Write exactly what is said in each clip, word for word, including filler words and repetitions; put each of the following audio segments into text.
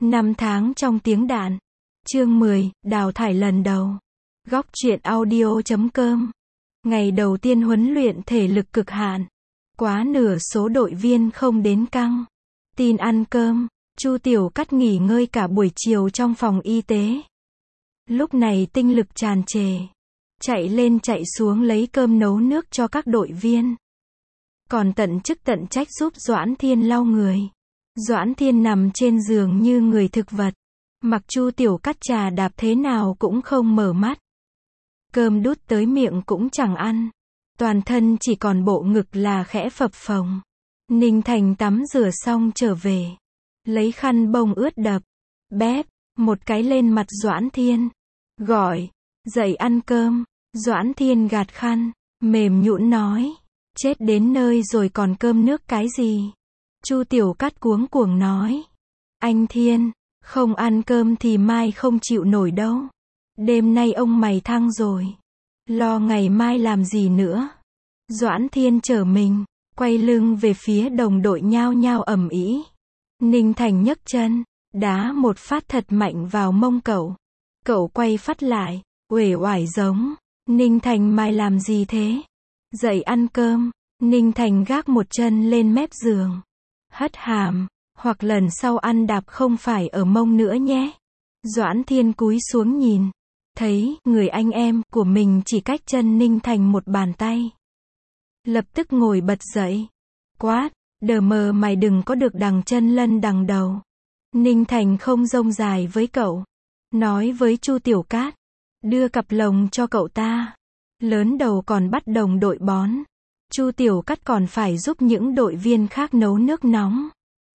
Năm tháng trong tiếng đạn. Chương mười, đào thải lần đầu. Góc truyện audio chấm com. Ngày đầu tiên huấn luyện thể lực cực hạn. Quá nửa số đội viên không đến căng tin ăn cơm. Chu Tiểu Cắt nghỉ ngơi cả buổi chiều trong phòng y tế. Lúc này tinh lực tràn trề. Chạy lên chạy xuống lấy cơm nấu nước cho các đội viên. Còn tận chức tận trách giúp Doãn Thiên lau người. Doãn Thiên nằm trên giường như người thực vật. Mặc Chu Tiểu Cắt trà đạp thế nào cũng không mở mắt. Cơm đút tới miệng cũng chẳng ăn. Toàn thân chỉ còn bộ ngực là khẽ phập phồng. Ninh Thành tắm rửa xong trở về. Lấy khăn bông ướt đập. Bép, một cái lên mặt Doãn Thiên. Gọi, dậy ăn cơm. Doãn Thiên gạt khăn, mềm nhũn nói. Chết đến nơi rồi còn cơm nước cái gì? Chu Tiểu Cắt cuống cuồng nói. Anh Thiên, không ăn cơm thì mai không chịu nổi đâu. Đêm nay ông mày thăng rồi. Lo ngày mai làm gì nữa? Doãn Thiên trở mình, quay lưng về phía đồng đội nhao nhao ầm ĩ. Ninh Thành nhấc chân, đá một phát thật mạnh vào mông cậu. Cậu quay phát lại, uể oải giống. Ninh Thành mày làm gì thế? Dậy ăn cơm. Ninh Thành gác một chân lên mép giường. Hất hàm, hoặc lần sau ăn đạp không phải ở mông nữa nhé. Doãn Thiên cúi xuống nhìn. Thấy, người anh em của mình chỉ cách chân Ninh Thành một bàn tay. Lập tức ngồi bật dậy. Quát, đờ mờ mày đừng có được đằng chân lân đằng đầu. Ninh Thành không rông dài với cậu. Nói với Chu Tiểu Cát. Đưa cặp lồng cho cậu ta. Lớn đầu còn bắt đồng đội bón. Chu Tiểu Cát còn phải giúp những đội viên khác nấu nước nóng.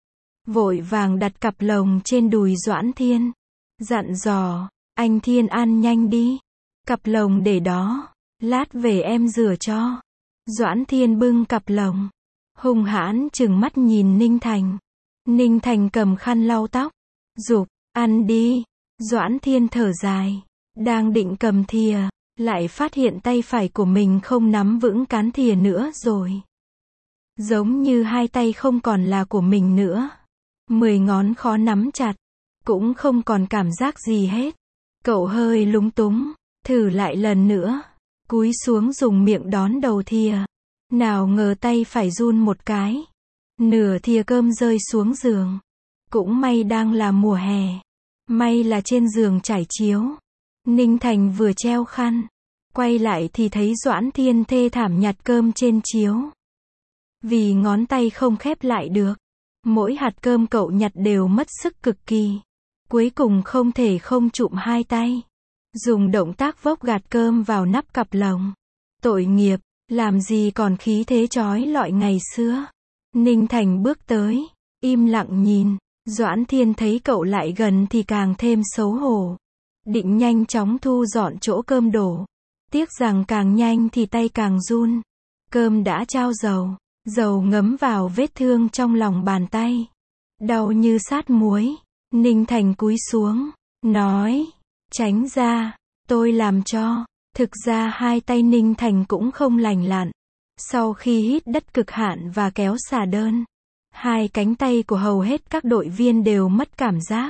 Vội vàng đặt cặp lồng trên đùi Doãn Thiên. Dặn dò, anh Thiên ăn nhanh đi. Cặp lồng để đó. Lát về em rửa cho. Doãn Thiên bưng cặp lồng. Hung hãn trừng mắt nhìn Ninh Thành. Ninh Thành cầm khăn lau tóc. Giục, ăn đi. Doãn Thiên thở dài. Đang định cầm thìa. Lại phát hiện tay phải của mình không nắm vững cán thìa nữa rồi. Giống như hai tay không còn là của mình nữa. Mười ngón khó nắm chặt. Cũng không còn cảm giác gì hết. Cậu hơi lúng túng. Thử lại lần nữa. Cúi xuống dùng miệng đón đầu thìa. Nào ngờ tay phải run một cái. Nửa thìa cơm rơi xuống giường. Cũng may đang là mùa hè. May là trên giường trải chiếu. Ninh Thành vừa treo khăn. Quay lại thì thấy Doãn Thiên thê thảm nhặt cơm trên chiếu. Vì ngón tay không khép lại được. Mỗi hạt cơm cậu nhặt đều mất sức cực kỳ. Cuối cùng không thể không chụm hai tay. Dùng động tác vốc gạt cơm vào nắp cặp lồng. Tội nghiệp, làm gì còn khí thế chói lọi ngày xưa. Ninh Thành bước tới, im lặng nhìn. Doãn Thiên thấy cậu lại gần thì càng thêm xấu hổ. Định nhanh chóng thu dọn chỗ cơm đổ. Tiếc rằng càng nhanh thì tay càng run. Cơm đã trao dầu. Dầu ngấm vào vết thương trong lòng bàn tay. Đau như sát muối. Ninh Thành cúi xuống. Nói. Tránh ra. Tôi làm cho. Thực ra hai tay Ninh Thành cũng không lành lặn. Sau khi hít đất cực hạn và kéo xả đơn. Hai cánh tay của hầu hết các đội viên đều mất cảm giác.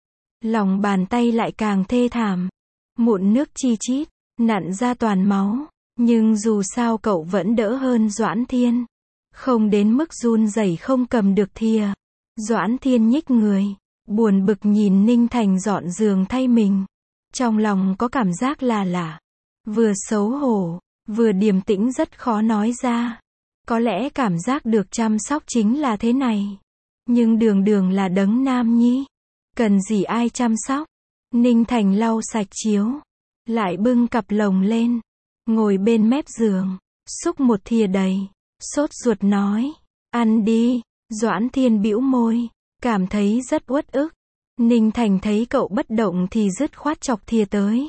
Lòng bàn tay lại càng thê thảm. Mụn nước chi chít. Nặn ra toàn máu. Nhưng dù sao cậu vẫn đỡ hơn Doãn Thiên. Không đến mức run rẩy không cầm được thìa. Doãn Thiên nhích người. Buồn bực nhìn Ninh Thành dọn giường thay mình. Trong lòng có cảm giác là lạ. Vừa xấu hổ. Vừa điềm tĩnh rất khó nói ra. Có lẽ cảm giác được chăm sóc chính là thế này. Nhưng đường đường là đấng nam nhi. Cần gì ai chăm sóc. Ninh Thành lau sạch chiếu. Lại bưng cặp lồng lên. Ngồi bên mép giường. Xúc một thìa đầy. Sốt ruột nói. Ăn đi. Doãn Thiên bĩu môi. Cảm thấy rất uất ức. Ninh Thành thấy cậu bất động thì dứt khoát chọc thìa tới.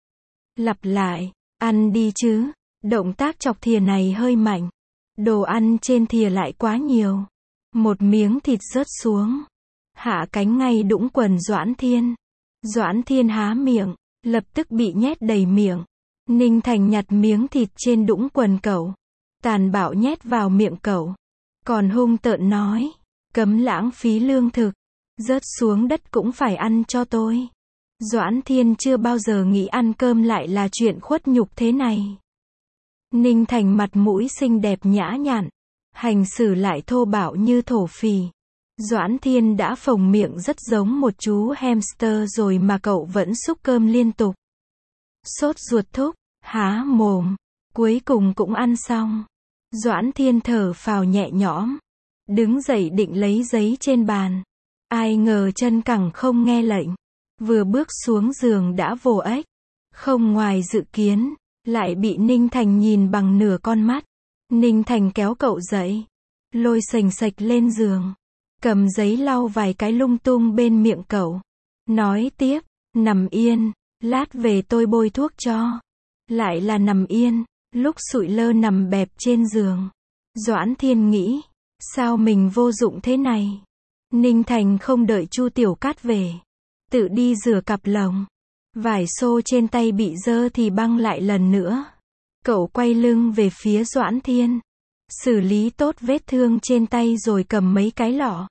Lặp lại. Ăn đi chứ. Động tác chọc thìa này hơi mạnh. Đồ ăn trên thìa lại quá nhiều. Một miếng thịt rớt xuống. Hạ cánh ngay đũng quần Doãn Thiên. Doãn Thiên há miệng. Lập tức bị nhét đầy miệng. Ninh Thành nhặt miếng thịt trên đũng quần cậu. Tàn bạo nhét vào miệng cậu. Còn hung tợn nói. Cấm lãng phí lương thực. Rớt xuống đất cũng phải ăn cho tôi. Doãn Thiên chưa bao giờ nghĩ ăn cơm lại là chuyện khuất nhục thế này. Ninh Thành mặt mũi xinh đẹp nhã nhặn, hành xử lại thô bạo như thổ phỉ. Doãn Thiên đã phồng miệng rất giống một chú hamster rồi mà cậu vẫn xúc cơm liên tục. Sốt ruột thúc, há mồm, cuối cùng cũng ăn xong. Doãn Thiên thở phào nhẹ nhõm, đứng dậy định lấy giấy trên bàn. Ai ngờ chân cẳng không nghe lệnh, vừa bước xuống giường đã vồ ếch. Không ngoài dự kiến, lại bị Ninh Thành nhìn bằng nửa con mắt. Ninh Thành kéo cậu dậy, lôi xềnh xệch lên giường, cầm giấy lau vài cái lung tung bên miệng cậu. Nói tiếp, nằm yên, lát về tôi bôi thuốc cho. Lại là nằm yên, lúc sụi lơ nằm bẹp trên giường. Doãn Thiên nghĩ, sao mình vô dụng thế này? Ninh Thành không đợi Chu Tiểu Cát về, tự đi rửa cặp lồng. Vải xô trên tay bị dơ thì băng lại lần nữa. Cậu quay lưng về phía Doãn Thiên, xử lý tốt vết thương trên tay rồi cầm mấy cái lọ,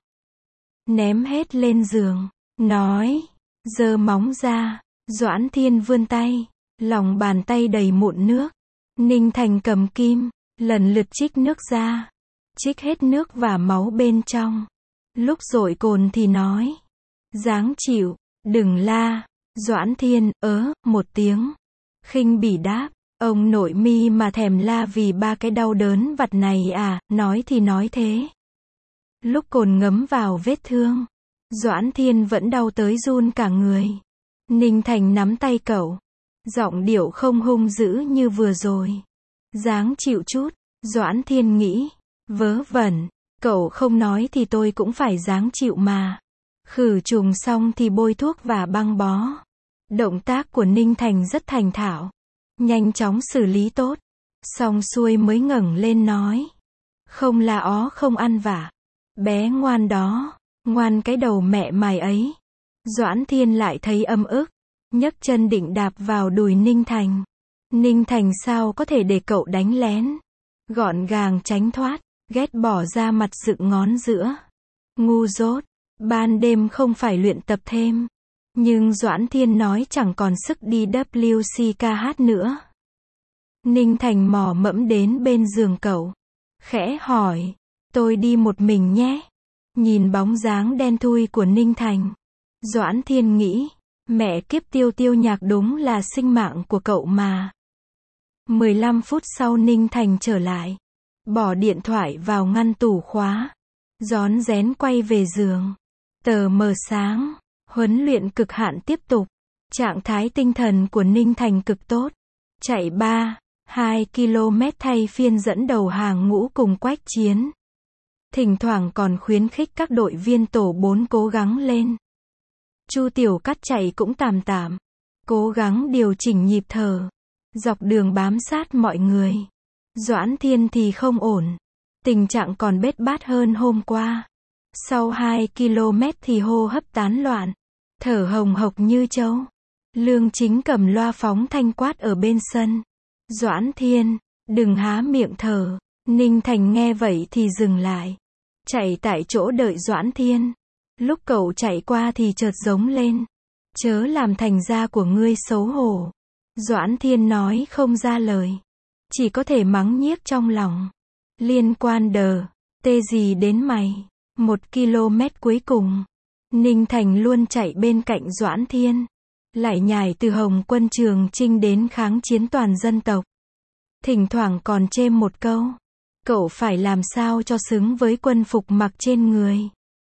ném hết lên giường, nói, giơ móng ra. Doãn Thiên vươn tay, lòng bàn tay đầy mụn nước. Ninh Thành cầm kim, lần lượt trích nước ra, trích hết nước và máu bên trong. Lúc dội cồn thì nói, dáng chịu, đừng la. Doãn Thiên, ớ, một tiếng, khinh bỉ đáp, ông nội mi mà thèm la vì ba cái đau đớn vặt này à, nói thì nói thế. Lúc cồn ngấm vào vết thương, Doãn Thiên vẫn đau tới run cả người. Ninh Thành nắm tay cậu, giọng điệu không hung dữ như vừa rồi. Dáng chịu chút. Doãn Thiên nghĩ, vớ vẩn, cậu không nói thì tôi cũng phải dáng chịu mà. Khử trùng xong thì bôi thuốc và băng bó. Động tác của Ninh Thành rất thành thạo, nhanh chóng xử lý tốt. Xong xuôi mới ngẩng lên nói, không là ó không ăn vả. Bé ngoan đó, ngoan cái đầu mẹ mày ấy. Doãn Thiên lại thấy âm ức, nhấc chân định đạp vào đùi Ninh Thành. Ninh Thành sao có thể để cậu đánh lén. Gọn gàng tránh thoát, ghét bỏ ra mặt dựng ngón giữa. Ngu dốt, ban đêm không phải luyện tập thêm. Nhưng Doãn Thiên nói chẳng còn sức đi W C K hát nữa. Ninh Thành mò mẫm đến bên giường cậu, khẽ hỏi, tôi đi một mình nhé. Nhìn bóng dáng đen thui của Ninh Thành, Doãn Thiên nghĩ, mẹ kiếp Tiêu Tiêu Nhạc đúng là sinh mạng của cậu mà. mười lăm phút sau Ninh Thành trở lại, bỏ điện thoại vào ngăn tủ khóa, rón rén quay về giường. Tờ mờ sáng, huấn luyện cực hạn tiếp tục. Trạng thái tinh thần của Ninh Thành cực tốt. Chạy ba, hai ki lô mét thay phiên dẫn đầu hàng ngũ cùng Quách Chiến. Thỉnh thoảng còn khuyến khích các đội viên tổ bốn cố gắng lên. Chu Tiểu Cát chạy cũng tạm tạm, cố gắng điều chỉnh nhịp thở, dọc đường bám sát mọi người. Doãn Thiên thì không ổn, tình trạng còn bết bát hơn hôm qua. Sau hai ki lô mét thì hô hấp tán loạn, thở hồng hộc như trâu. Lương Chính cầm loa phóng thanh quát ở bên sân, Doãn Thiên, đừng há miệng thở. Ninh Thành nghe vậy thì dừng lại, chạy tại chỗ đợi Doãn Thiên. Lúc cậu chạy qua thì chợt giống lên, chớ làm thành ra của ngươi xấu hổ. Doãn Thiên nói không ra lời, chỉ có thể mắng nhiếc trong lòng. Liên quan đờ, tê gì đến mày. Một ki lô mét cuối cùng, Ninh Thành luôn chạy bên cạnh Doãn Thiên, lại nhảy từ Hồng Quân Trường Chinh đến kháng chiến toàn dân tộc. Thỉnh thoảng còn chêm một câu, cậu phải làm sao cho xứng với quân phục mặc trên người.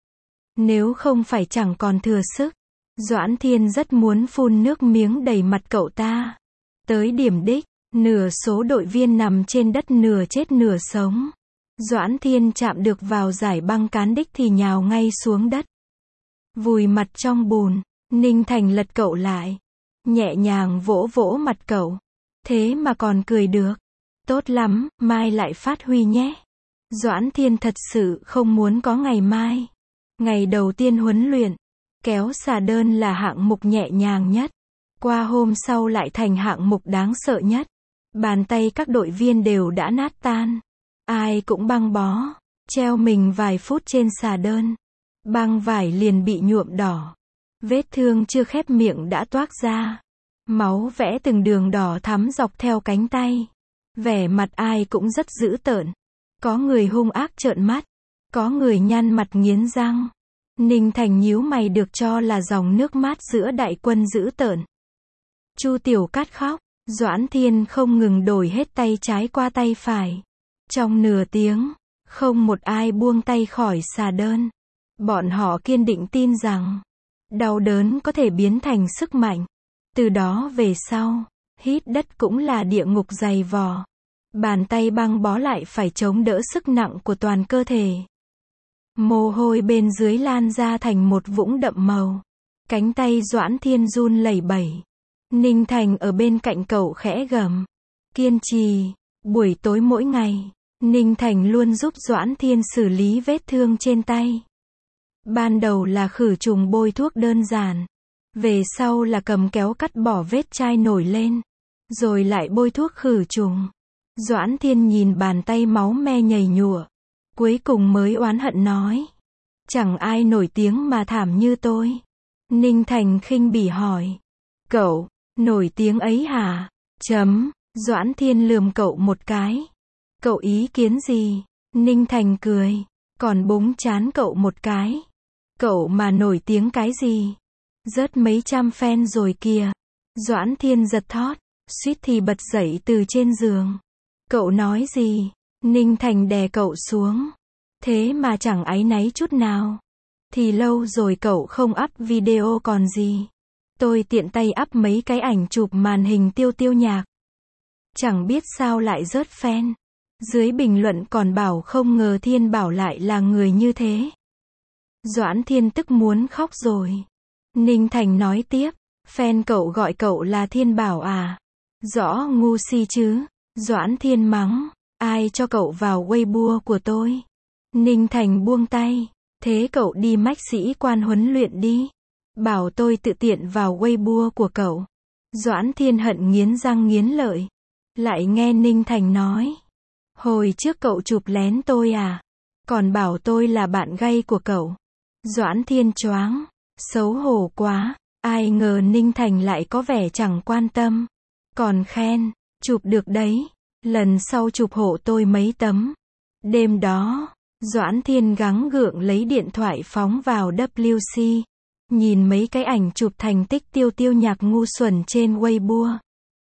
Nếu không phải chẳng còn thừa sức. Doãn Thiên rất muốn phun nước miếng đầy mặt cậu ta. Tới điểm đích, nửa số đội viên nằm trên đất nửa chết nửa sống. Doãn Thiên chạm được vào giải băng cán đích thì nhào ngay xuống đất, vùi mặt trong bùn. Ninh Thành lật cậu lại, nhẹ nhàng vỗ vỗ mặt cậu. Thế mà còn cười được. Tốt lắm, mai lại phát huy nhé. Doãn Thiên thật sự không muốn có ngày mai. Ngày đầu tiên huấn luyện, kéo xà đơn là hạng mục nhẹ nhàng nhất. Qua hôm sau lại thành hạng mục đáng sợ nhất. Bàn tay các đội viên đều đã nát tan. Ai cũng băng bó, treo mình vài phút trên xà đơn. băng vải liền bị nhuộm đỏ. Vết thương chưa khép miệng đã toác ra. Máu vẽ từng đường đỏ thắm dọc theo cánh tay. Vẻ mặt ai cũng rất dữ tợn. Có người hung ác trợn mắt. Có người nhăn mặt nghiến răng. Ninh Thành nhíu mày được cho là dòng nước mắt giữa đại quân dữ tợn. Chu Tiểu Cát khóc. Doãn Thiên không ngừng đổi hết tay trái qua tay phải. Trong nửa tiếng, không một ai buông tay khỏi xà đơn. Bọn họ kiên định tin rằng, đau đớn có thể biến thành sức mạnh. Từ đó về sau, hít đất cũng là địa ngục dày vò. Bàn tay băng bó lại phải chống đỡ sức nặng của toàn cơ thể. Mồ hôi bên dưới lan ra thành một vũng đậm màu. Cánh tay Doãn Thiên run lẩy bẩy. Ninh Thành ở bên cạnh cậu khẽ gầm. Kiên trì. Buổi tối mỗi ngày, Ninh Thành luôn giúp Doãn Thiên xử lý vết thương trên tay. Ban đầu là khử trùng bôi thuốc đơn giản. Về sau là cầm kéo cắt bỏ vết chai nổi lên. Rồi lại bôi thuốc khử trùng. Doãn Thiên nhìn bàn tay máu me nhầy nhụa. Cuối cùng mới oán hận nói. Chẳng ai nổi tiếng mà thảm như tôi. Ninh Thành khinh bỉ hỏi. Cậu, nổi tiếng ấy hả? Chấm. Doãn Thiên lườm cậu một cái. Cậu ý kiến gì? Ninh Thành cười. Còn búng chán cậu một cái. Cậu mà nổi tiếng cái gì? Rớt mấy trăm fan rồi kìa. Doãn Thiên giật thót. Suýt thì bật dậy từ trên giường. Cậu nói gì? Ninh Thành đè cậu xuống. Thế mà chẳng áy náy chút nào. Thì lâu rồi cậu không up video còn gì. Tôi tiện tay up mấy cái ảnh chụp màn hình Tiêu Tiêu nhạc. Chẳng biết sao lại rớt fan. Dưới bình luận còn bảo không ngờ Thiên Bảo lại là người như thế. Doãn Thiên tức muốn khóc rồi. Ninh Thành nói tiếp. Fan cậu gọi cậu là Thiên Bảo à? Rõ ngu si chứ. Doãn Thiên mắng. Ai cho cậu vào Weibo của tôi? Ninh Thành buông tay. Thế cậu đi mách sĩ quan huấn luyện đi. Bảo tôi tự tiện vào Weibo của cậu. Doãn Thiên hận nghiến răng nghiến lợi. Lại nghe Ninh Thành nói. Hồi trước cậu chụp lén tôi à? Còn bảo tôi là bạn gay của cậu. Doãn Thiên choáng. Xấu hổ quá. Ai ngờ Ninh Thành lại có vẻ chẳng quan tâm. Còn khen. Chụp được đấy. Lần sau chụp hộ tôi mấy tấm. Đêm đó, Doãn Thiên gắng gượng lấy điện thoại phóng vào W C. Nhìn mấy cái ảnh chụp thành tích Tiêu Tiêu nhạc ngu xuẩn trên Weibo.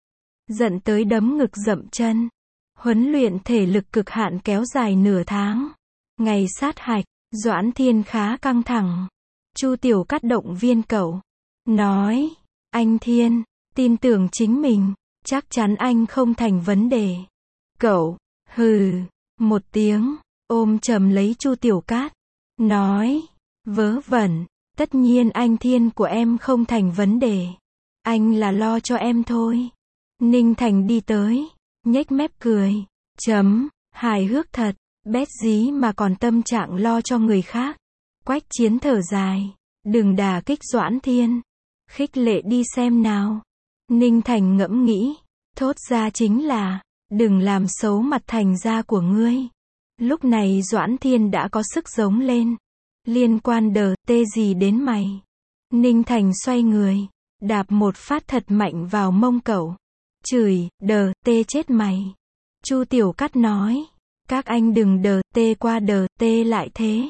Giận tới đấm ngực dậm chân. Huấn luyện thể lực cực hạn kéo dài nửa tháng. Ngày sát hạch, Doãn Thiên khá căng thẳng. Chu Tiểu Cát động viên cậu. Nói, anh Thiên, tin tưởng chính mình. Chắc chắn anh không thành vấn đề. Cậu, hừ, một tiếng, ôm chầm lấy Chu Tiểu Cát. Nói, vớ vẩn, tất nhiên anh Thiên của em không thành vấn đề. Anh là lo cho em thôi. Ninh Thành đi tới, nhếch mép cười. Chấm, hài hước thật, bét dí mà còn tâm trạng lo cho người khác. Quách Chiến thở dài. Đừng đả kích Doãn Thiên. Khích lệ đi xem nào. Ninh Thành ngẫm nghĩ. Thốt ra chính là, đừng làm xấu mặt thành gia của ngươi. Lúc này Doãn Thiên đã có sức giống lên. Liên quan đờ tê gì đến mày? Ninh Thành xoay người, đạp một phát thật mạnh vào mông cậu. Chửi, đờ tê chết mày. Chu Tiểu Cát nói, các anh đừng đờ tê qua đờ tê lại thế.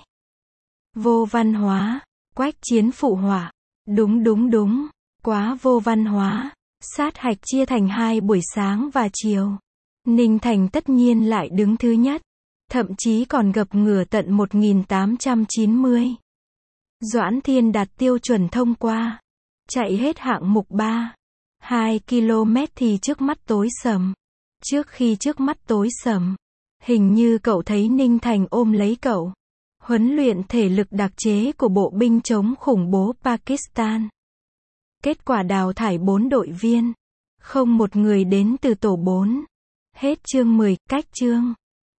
Vô văn hóa. Quách Chiến phụ họa. Đúng đúng đúng, quá vô văn hóa. Sát hạch chia thành hai buổi sáng và chiều. Ninh Thành tất nhiên lại đứng thứ nhất. Thậm chí còn gập ngửa tận một nghìn tám trăm chín mươi. Doãn Thiên đạt tiêu chuẩn thông qua. Chạy hết hạng mục ba. hai ki lô mét thì trước mắt tối sầm. Trước khi trước mắt tối sầm, hình như cậu thấy Ninh Thành ôm lấy cậu. Huấn luyện thể lực đặc chế của bộ binh chống khủng bố Pakistan. Kết quả đào thải bốn đội viên. Không một người đến từ tổ bốn. Hết chương mười, cách chương.